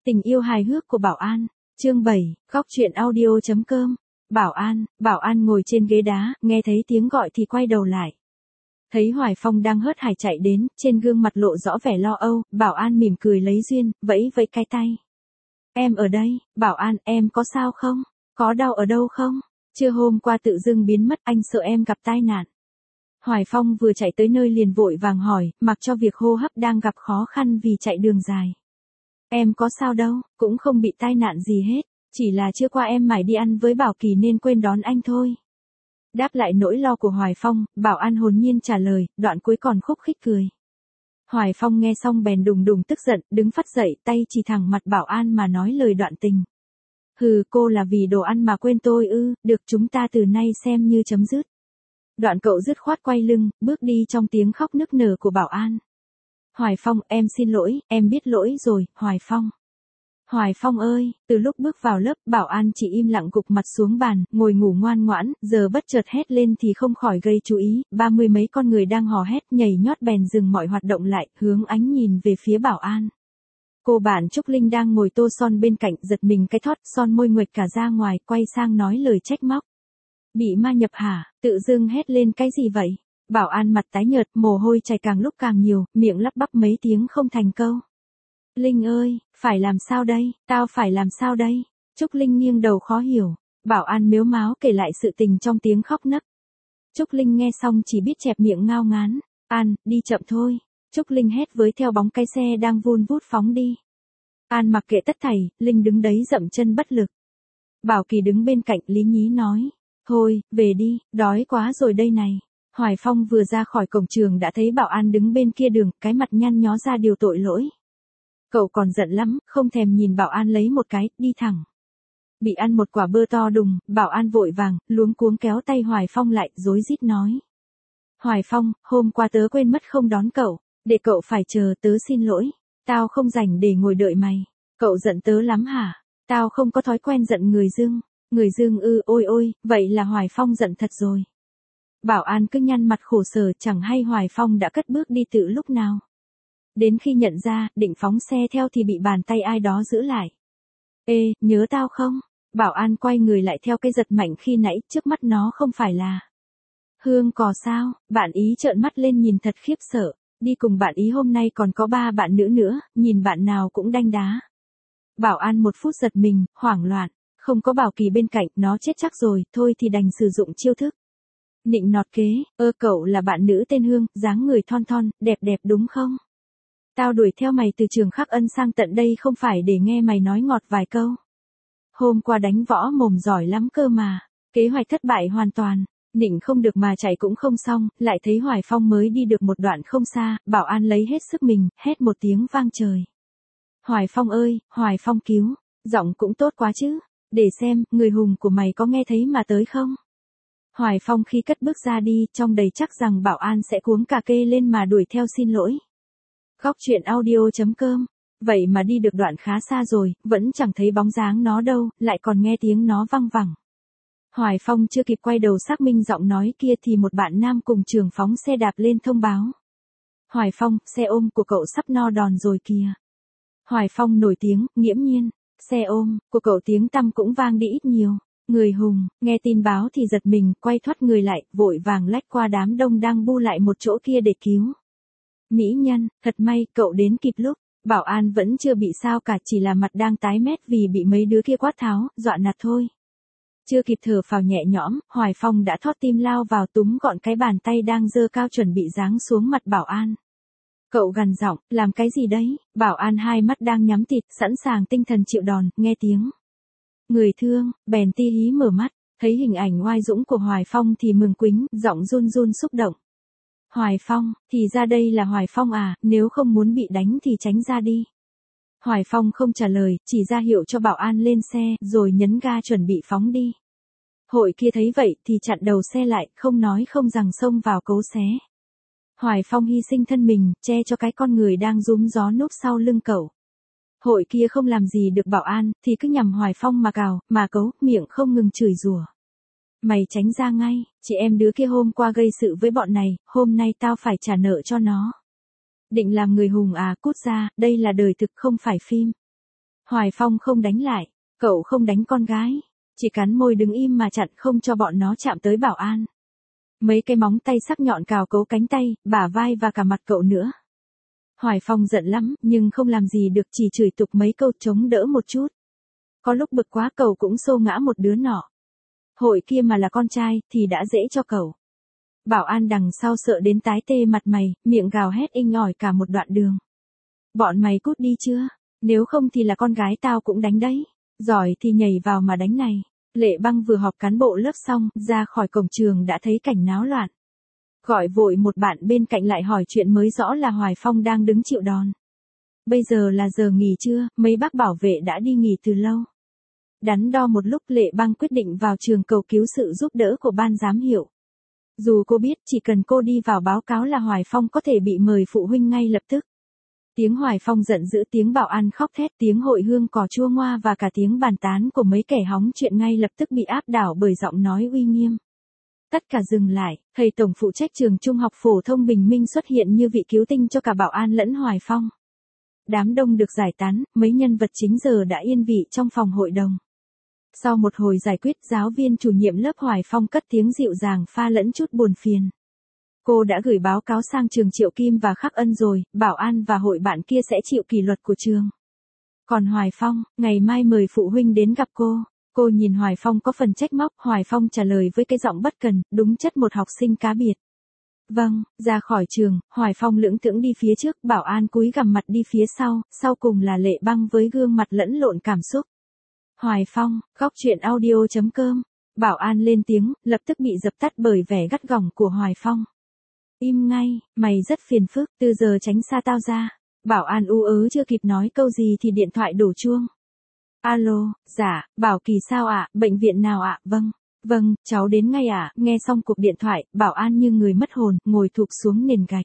Tình yêu hài hước của Bảo An, chương 7, góc truyện audio.com. Bảo An ngồi trên ghế đá, nghe thấy tiếng gọi thì quay đầu lại. Thấy Hoài Phong đang hớt hải chạy đến, trên gương mặt lộ rõ vẻ lo âu, Bảo An mỉm cười lấy duyên, vẫy vẫy cái tay. Em ở đây, Bảo An, em có sao không? Có đau ở đâu không? Trưa hôm qua tự dưng biến mất, anh sợ em gặp tai nạn. Hoài Phong vừa chạy tới nơi liền vội vàng hỏi, mặc cho việc hô hấp đang gặp khó khăn vì chạy đường dài. Em có sao đâu, cũng không bị tai nạn gì hết, chỉ là trưa qua em mải đi ăn với Bảo Kỳ nên quên đón anh thôi. Đáp lại nỗi lo của Hoài Phong, Bảo An hồn nhiên trả lời, đoạn cuối còn khúc khích cười. Hoài Phong nghe xong bèn đùng đùng tức giận, đứng phắt dậy, tay chỉ thẳng mặt Bảo An mà nói lời đoạn tình. Hừ, cô là vì đồ ăn mà quên tôi ư, được, chúng ta từ nay xem như chấm dứt. Đoạn cậu dứt khoát quay lưng, bước đi trong tiếng khóc nức nở của Bảo An. Hoài Phong, em xin lỗi, em biết lỗi rồi, Hoài Phong. Hoài Phong ơi, từ lúc bước vào lớp, Bảo An chỉ im lặng gục mặt xuống bàn, ngồi ngủ ngoan ngoãn, giờ bất chợt hét lên thì không khỏi gây chú ý, 30 mấy con người đang hò hét nhảy nhót bèn dừng mọi hoạt động lại, hướng ánh nhìn về phía Bảo An. Cô bạn Trúc Linh đang ngồi tô son bên cạnh, giật mình cái thót, son môi nguệch cả ra ngoài, quay sang nói lời trách móc. Bị ma nhập hả, tự dưng hét lên cái gì vậy? Bảo An mặt tái nhợt, mồ hôi chảy càng lúc càng nhiều, miệng lắp bắp mấy tiếng không thành câu. Linh ơi, phải làm sao đây, tao phải làm sao đây? Trúc Linh nghiêng đầu khó hiểu, Bảo An mếu máo kể lại sự tình trong tiếng khóc nấc. Trúc Linh nghe xong chỉ biết chẹp miệng ngao ngán, An, đi chậm thôi. Trúc Linh hét với theo bóng cái xe đang vun vút phóng đi. An mặc kệ tất thảy, Linh đứng đấy dậm chân bất lực. Bảo Kỳ đứng bên cạnh lý nhí nói, thôi, về đi, đói quá rồi đây này. Hoài Phong vừa ra khỏi cổng trường đã thấy Bảo An đứng bên kia đường, cái mặt nhăn nhó ra điều tội lỗi. Cậu còn giận lắm, không thèm nhìn Bảo An lấy một cái, đi thẳng. Bị ăn một quả bơ to đùng, Bảo An vội vàng, luống cuống kéo tay Hoài Phong lại, rối rít nói. Hoài Phong, hôm qua tớ quên mất không đón cậu, để cậu phải chờ, tớ xin lỗi. Tao không rảnh để ngồi đợi mày. Cậu giận tớ lắm hả? Tao không có thói quen giận người dưng. Người dưng ư, ôi ôi, vậy là Hoài Phong giận thật rồi. Bảo An cứ nhăn mặt khổ sở, chẳng hay Hoài Phong đã cất bước đi từ lúc nào. Đến khi nhận ra, định phóng xe theo thì bị bàn tay ai đó giữ lại. Ê, nhớ tao không? Bảo An quay người lại theo cái giật mạnh khi nãy, trước mắt nó không phải là Hương Cò sao? Bạn ý trợn mắt lên nhìn thật khiếp sợ. Đi cùng bạn ý hôm nay còn có 3 bạn nữ nữa, nhìn bạn nào cũng đanh đá. Bảo An một phút giật mình, hoảng loạn. Không có Bảo Kỳ bên cạnh, nó chết chắc rồi, thôi thì đành sử dụng chiêu thức. Nịnh nọt kế, cậu là bạn nữ tên Hương, dáng người thon thon, đẹp đẹp đúng không? Tao đuổi theo mày từ trường Khắc Ân sang tận đây không phải để nghe mày nói ngọt vài câu. Hôm qua đánh võ mồm giỏi lắm cơ mà, kế hoạch thất bại hoàn toàn, nịnh không được mà chạy cũng không xong, lại thấy Hoài Phong mới đi được một đoạn không xa, Bảo An lấy hết sức mình, hét một tiếng vang trời. Hoài Phong ơi, Hoài Phong cứu, giọng cũng tốt quá chứ, để xem, người hùng của mày có nghe thấy mà tới không? Hoài Phong khi cất bước ra đi, trong đầy chắc rằng Bảo An sẽ cuống cả kê lên mà đuổi theo xin lỗi. Góc truyện audio.com. Vậy mà đi được đoạn khá xa rồi, vẫn chẳng thấy bóng dáng nó đâu, lại còn nghe tiếng nó văng vẳng. Hoài Phong chưa kịp quay đầu xác minh giọng nói kia thì một bạn nam cùng trường phóng xe đạp lên thông báo. Hoài Phong, xe ôm của cậu sắp no đòn rồi kìa. Hoài Phong nổi tiếng, nghiễm nhiên, xe ôm của cậu tiếng tăm cũng vang đi ít nhiều. Người hùng, nghe tin báo thì giật mình, quay thoát người lại, vội vàng lách qua đám đông đang bu lại một chỗ kia để cứu. Mỹ nhân, thật may, cậu đến kịp lúc. Bảo An vẫn chưa bị sao cả, chỉ là mặt đang tái mét vì bị mấy đứa kia quát tháo, dọa nạt thôi. Chưa kịp thở phào nhẹ nhõm, Hoài Phong đã thót tim lao vào túm gọn cái bàn tay đang giơ cao chuẩn bị giáng xuống mặt Bảo An. Cậu gằn giọng, làm cái gì đấy? Bảo An hai mắt đang nhắm tịt, sẵn sàng tinh thần chịu đòn, nghe tiếng người thương, bèn ti hí mở mắt, thấy hình ảnh oai dũng của Hoài Phong thì mừng quính, giọng run run xúc động. Hoài Phong, thì ra đây là Hoài Phong à, nếu không muốn bị đánh thì tránh ra đi. Hoài Phong không trả lời, chỉ ra hiệu cho Bảo An lên xe, rồi nhấn ga chuẩn bị phóng đi. Hội kia thấy vậy thì chặn đầu xe lại, không nói không rằng xông vào cấu xé. Hoài Phong hy sinh thân mình, che cho cái con người đang rúm gió núp sau lưng cậu. Hội kia không làm gì được Bảo An, thì cứ nhằm Hoài Phong mà cào, mà cấu, miệng không ngừng chửi rủa. Mày tránh ra ngay, chị em đứa kia hôm qua gây sự với bọn này, hôm nay tao phải trả nợ cho nó. Định làm người hùng à, cút ra, đây là đời thực không phải phim. Hoài Phong không đánh lại, cậu không đánh con gái, chỉ cắn môi đứng im mà chặn không cho bọn nó chạm tới Bảo An. Mấy cái móng tay sắc nhọn cào cấu cánh tay, bả vai và cả mặt cậu nữa. Hoài Phong giận lắm, nhưng không làm gì được, chỉ chửi tục mấy câu chống đỡ một chút. Có lúc bực quá cậu cũng xô ngã một đứa nọ. Hội kia mà là con trai, thì đã dễ cho cậu. Bảo An đằng sau sợ đến tái tê mặt mày, miệng gào hét inh ỏi cả một đoạn đường. Bọn mày cút đi chưa? Nếu không thì là con gái tao cũng đánh đấy. Giỏi thì nhảy vào mà đánh này. Lệ Băng vừa họp cán bộ lớp xong, ra khỏi cổng trường đã thấy cảnh náo loạn. Gọi vội một bạn bên cạnh lại hỏi chuyện mới rõ là Hoài Phong đang đứng chịu đòn. Bây giờ là giờ nghỉ trưa, mấy bác bảo vệ đã đi nghỉ từ lâu. Đắn đo một lúc Lệ Băng quyết định vào trường cầu cứu sự giúp đỡ của ban giám hiệu. Dù cô biết chỉ cần cô đi vào báo cáo là Hoài Phong có thể bị mời phụ huynh ngay lập tức. Tiếng Hoài Phong giận dữ, tiếng Bảo An khóc thét, tiếng hội hương cò chua ngoa và cả tiếng bàn tán của mấy kẻ hóng chuyện ngay lập tức bị áp đảo bởi giọng nói uy nghiêm. Tất cả dừng lại, thầy tổng phụ trách trường trung học phổ thông Bình Minh xuất hiện như vị cứu tinh cho cả Bảo An lẫn Hoài Phong. Đám đông được giải tán, mấy nhân vật chính giờ đã yên vị trong phòng hội đồng. Sau một hồi giải quyết, giáo viên chủ nhiệm lớp Hoài Phong cất tiếng dịu dàng pha lẫn chút buồn phiền. Cô đã gửi báo cáo sang trường Triệu Kim và Khắc Ân rồi, Bảo An và hội bạn kia sẽ chịu kỷ luật của trường. Còn Hoài Phong, ngày mai mời phụ huynh đến gặp cô. Cô nhìn Hoài Phong có phần trách móc, Hoài Phong trả lời với cái giọng bất cần, đúng chất một học sinh cá biệt. Vâng, ra khỏi trường, Hoài Phong lững thững đi phía trước, Bảo An cúi gằm mặt đi phía sau cùng là Lệ Băng với gương mặt lẫn lộn cảm xúc. Hoài Phong, góc truyện audio.com. Bảo An lên tiếng, lập tức bị dập tắt bởi vẻ gắt gỏng của Hoài Phong. Im ngay, mày rất phiền phức, từ giờ tránh xa tao ra. Bảo An ú ớ chưa kịp nói câu gì thì điện thoại đổ chuông. Alo, dạ, Bảo Kỳ sao ạ, bệnh viện nào ạ? Vâng, cháu đến ngay ạ. Nghe xong cuộc điện thoại, Bảo An như người mất hồn, ngồi thụp xuống nền gạch.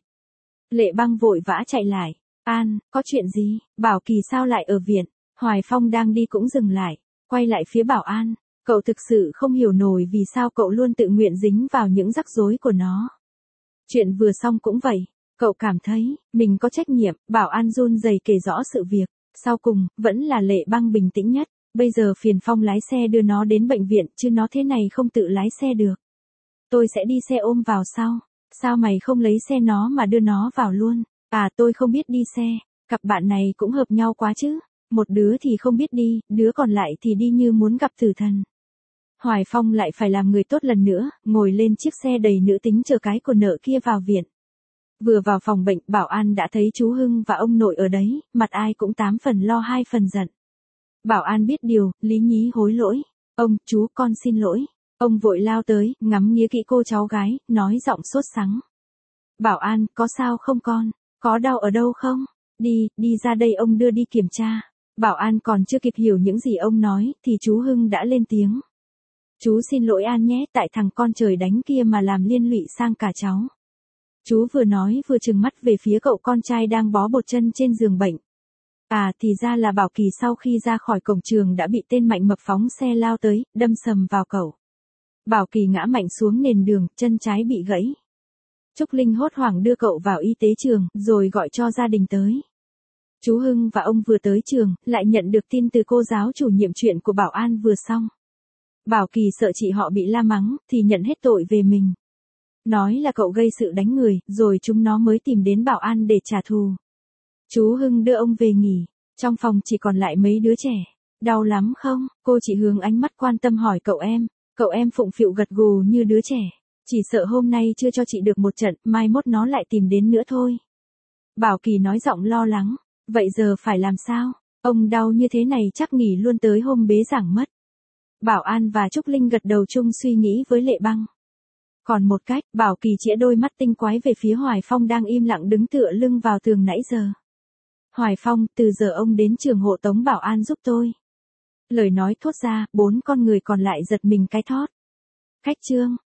Lệ Băng vội vã chạy lại. An, có chuyện gì? Bảo Kỳ sao lại ở viện? Hoài Phong đang đi cũng dừng lại, quay lại phía Bảo An. Cậu thực sự không hiểu nổi vì sao cậu luôn tự nguyện dính vào những rắc rối của nó. Chuyện vừa xong cũng vậy, cậu cảm thấy mình có trách nhiệm. Bảo An run rẩy kể rõ sự việc. Sau cùng, vẫn là Lệ Băng bình tĩnh nhất. Bây giờ phiền Phong lái xe đưa nó đến bệnh viện, chứ nó thế này không tự lái xe được. Tôi sẽ đi xe ôm vào sau. Sao mày không lấy xe nó mà đưa nó vào luôn? À, tôi không biết đi xe. Cặp bạn này cũng hợp nhau quá chứ. Một đứa thì không biết đi, đứa còn lại thì đi như muốn gặp tử thần. Hoài Phong lại phải làm người tốt lần nữa, ngồi lên chiếc xe đầy nữ tính chờ cái của nợ kia vào viện. Vừa vào phòng bệnh, Bảo An đã thấy chú Hưng và ông nội ở đấy, mặt ai cũng 8 phần lo 2 phần giận. Bảo An biết điều, lý nhí hối lỗi. Ông, chú, con xin lỗi. Ông vội lao tới, ngắm nghía kỹ cô cháu gái, nói giọng sốt sắng. Bảo An, có sao không con? Có đau ở đâu không? Đi ra đây ông đưa đi kiểm tra. Bảo An còn chưa kịp hiểu những gì ông nói, thì chú Hưng đã lên tiếng. Chú xin lỗi An nhé, tại thằng con trời đánh kia mà làm liên lụy sang cả cháu. Chú vừa nói vừa trừng mắt về phía cậu con trai đang bó bột chân trên giường bệnh. À, thì ra là Bảo Kỳ sau khi ra khỏi cổng trường đã bị tên Mạnh Mập phóng xe lao tới, đâm sầm vào cậu. Bảo Kỳ ngã mạnh xuống nền đường, chân trái bị gãy. Trúc Linh hốt hoảng đưa cậu vào y tế trường, rồi gọi cho gia đình tới. Chú Hưng và ông vừa tới trường, lại nhận được tin từ cô giáo chủ nhiệm chuyện của Bảo An vừa xong. Bảo Kỳ sợ chị họ bị la mắng, thì nhận hết tội về mình. Nói là cậu gây sự đánh người, rồi chúng nó mới tìm đến Bảo An để trả thù. Chú Hưng đưa ông về nghỉ, trong phòng chỉ còn lại mấy đứa trẻ. Đau lắm không? Cô chỉ hướng ánh mắt quan tâm hỏi cậu em phụng phịu gật gù như đứa trẻ. Chỉ sợ hôm nay chưa cho chị được một trận, mai mốt nó lại tìm đến nữa thôi. Bảo Kỳ nói giọng lo lắng, vậy giờ phải làm sao? Ông đau như thế này chắc nghỉ luôn tới hôm bế giảng mất. Bảo An và Trúc Linh gật đầu chung suy nghĩ với Lệ Băng. Còn một cách, Bảo Kỳ chĩa đôi mắt tinh quái về phía Hoài Phong đang im lặng đứng tựa lưng vào tường nãy giờ. Hoài Phong, từ giờ ông đến trường hộ tống Bảo An giúp tôi. Lời nói thốt ra, 4 con người còn lại giật mình cái thót. Khách trương,